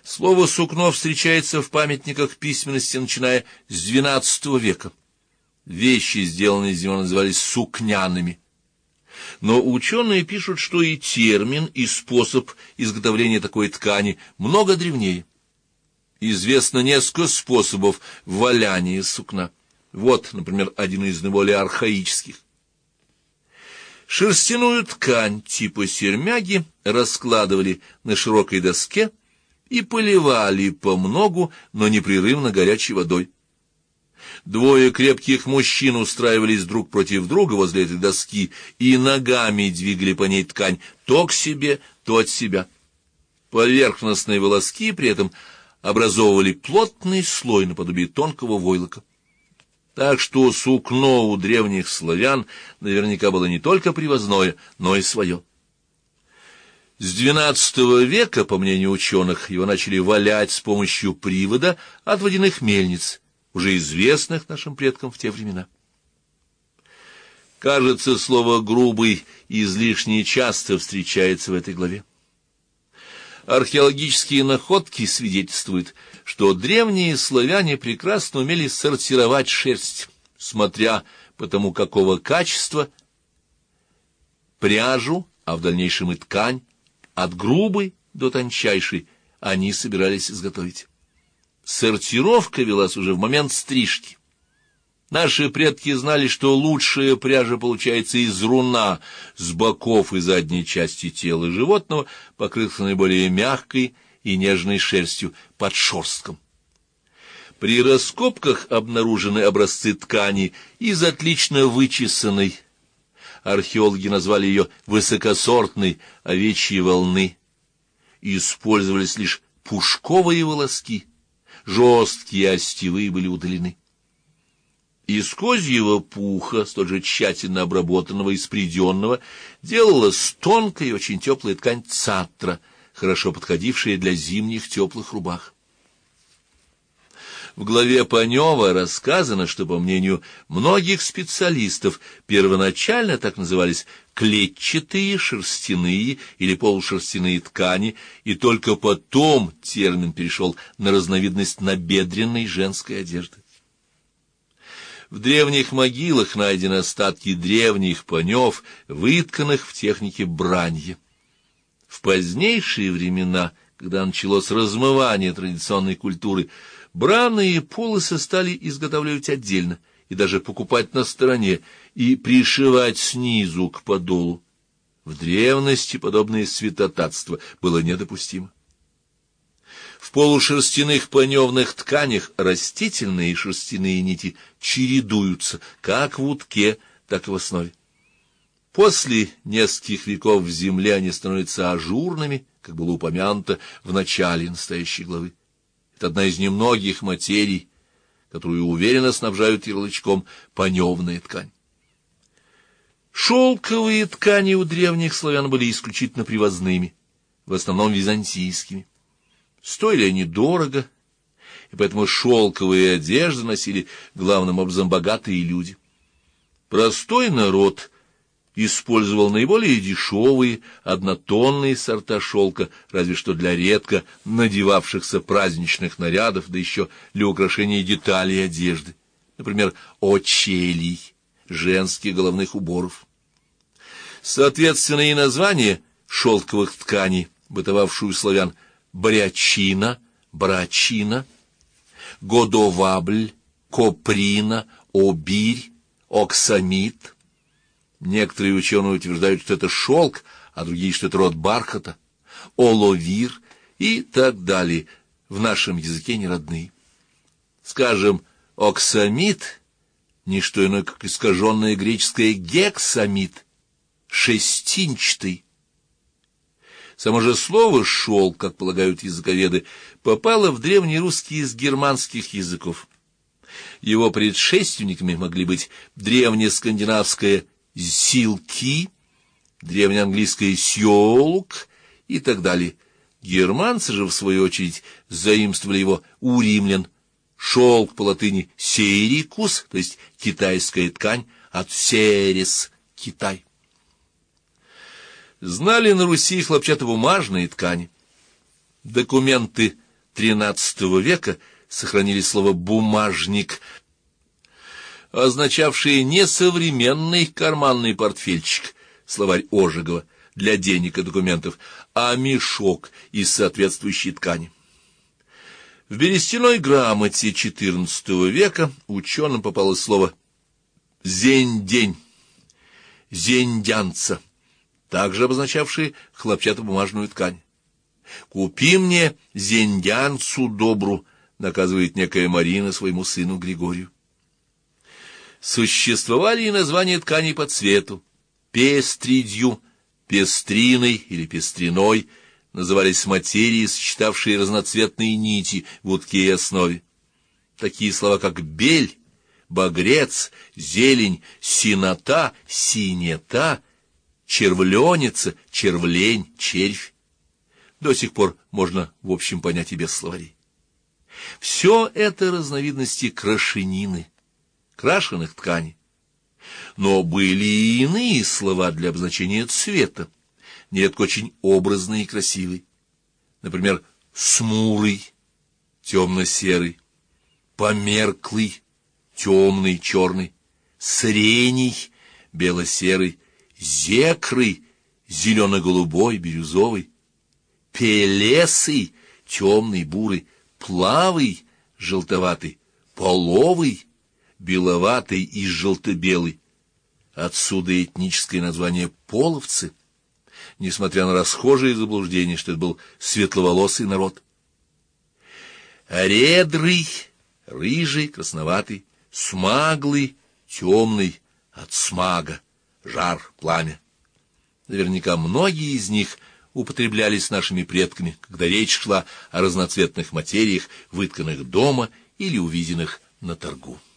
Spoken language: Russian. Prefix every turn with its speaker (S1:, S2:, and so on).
S1: Слово «сукно» встречается в памятниках письменности, начиная с XII века. Вещи, сделанные из него, назывались сукняными. Но ученые пишут, что и термин, и способ изготовления такой ткани много древнее. Известно несколько способов валяния сукна. Вот, например, один из наиболее архаических. Шерстяную ткань типа сермяги раскладывали на широкой доске и поливали помногу, но непрерывно горячей водой. Двое крепких мужчин устраивались друг против друга возле этой доски и ногами двигали по ней ткань то к себе, то от себя. Поверхностные волоски при этом образовывали плотный слой наподобие тонкого войлока. Так что сукно у древних славян наверняка было не только привозное, но и свое. С XII века, по мнению ученых, его начали валять с помощью привода от водяных мельниц, уже известных нашим предкам в те времена. Кажется, слово «грубый» излишне часто встречается в этой главе. Археологические находки свидетельствуют, что древние славяне прекрасно умели сортировать шерсть, смотря по тому, какого качества пряжу, а в дальнейшем и ткань, от грубой до тончайшей, они собирались изготовить. Сортировка велась уже в момент стрижки. Наши предки знали, что лучшая пряжа получается из руна с боков и задней части тела животного, покрытых наиболее мягкой и нежной шерстью под шерстком. При раскопках обнаружены образцы ткани из отлично вычесанной, археологи назвали ее высокосортной овечьей волны. Использовались лишь пушковые волоски, жесткие остивые были удалены. Из козьего пуха, столь же тщательно обработанного и спреденного, делалась тонкая и очень теплая ткань цатра, хорошо подходившая для зимних теплых рубах. В главе Панева рассказано, что, по мнению многих специалистов, первоначально так назывались клетчатые, шерстяные или полушерстяные ткани, и только потом термин перешел на разновидность набедренной женской одежды. В древних могилах найдены остатки древних панев, вытканных в технике бранья. В позднейшие времена, когда началось размывание традиционной культуры, бранные полосы стали изготавливать отдельно и даже покупать на стороне и пришивать снизу к подолу. В древности подобное святотатство было недопустимо. В полушерстяных паневных тканях растительные и шерстяные нити чередуются как в утке, так и в основе. После нескольких веков в земле они становятся ажурными, как было упомянуто в начале настоящей главы. Это одна из немногих материй, которую уверенно снабжают ярлычком «паневная ткань». Шелковые ткани у древних славян были исключительно привозными, в основном византийскими. Стоили они дорого, и поэтому шелковые одежды носили главным образом богатые люди. Простой народ использовал наиболее дешевые, однотонные сорта шелка, разве что для редко надевавшихся праздничных нарядов, да еще для украшения деталей одежды, например, очелий, женских головных уборов. Соответственно, и название шелковых тканей, бытовавшие у славян, брячина, брачина, годовабль, коприна, обирь, оксамит. Некоторые ученые утверждают, что это шелк, а другие, что это род бархата, оловир и так далее, в нашем языке не родные. Скажем, оксамит — не что иное, как искаженное греческое гексамит, шестинчатый. Само же слово «шелк», как полагают языковеды, попало в древний русский из германских языков. Его предшественниками могли быть древнескандинавское «силки», древнеанглийское «сьолк» и так далее. Германцы же, в свою очередь, заимствовали его у римлян. Шелк по латыни «серикус», то есть китайская ткань, от «серис» — Китай. Знали на Руси хлопчатобумажные ткани. Документы XIII века сохранили слово «бумажник», означавшее не современный карманный портфельчик, словарь Ожегова, для денег и документов, а мешок из соответствующей ткани. В берестяной грамоте XIV века ученым попалось слово «зень-день», «зендянца», также обозначавшие хлопчатобумажную ткань. «Купи мне зендянцу добру», наказывает некая Марина своему сыну Григорию. Существовали и названия тканей по цвету. Пестридью, пестриной или пестриной назывались материи, сочетавшие разноцветные нити в утке и основе. Такие слова, как бель, багрец, зелень, синота, синета, червленица, червлень, червь. До сих пор можно в общем понять и без словарей. Все это разновидности крашенины, крашеных тканей. Но были и иные слова для обозначения цвета, нередко очень образные и красивые. Например, смурый, темно-серый, померклый, темный, черный, срений, бело-серый, зекрый, зелено-голубой, бирюзовый, пелесый, темный, бурый, плавый, желтоватый, половый, беловатый и желто-белый. Отсюда этническое название половцы, несмотря на расхожие заблуждения, что это был светловолосый народ. Редрый, рыжий, красноватый, смаглый, темный, от смага, жар, пламя. Наверняка многие из них употреблялись нашими предками, когда речь шла о разноцветных материях, вытканных дома или увиденных на торгу.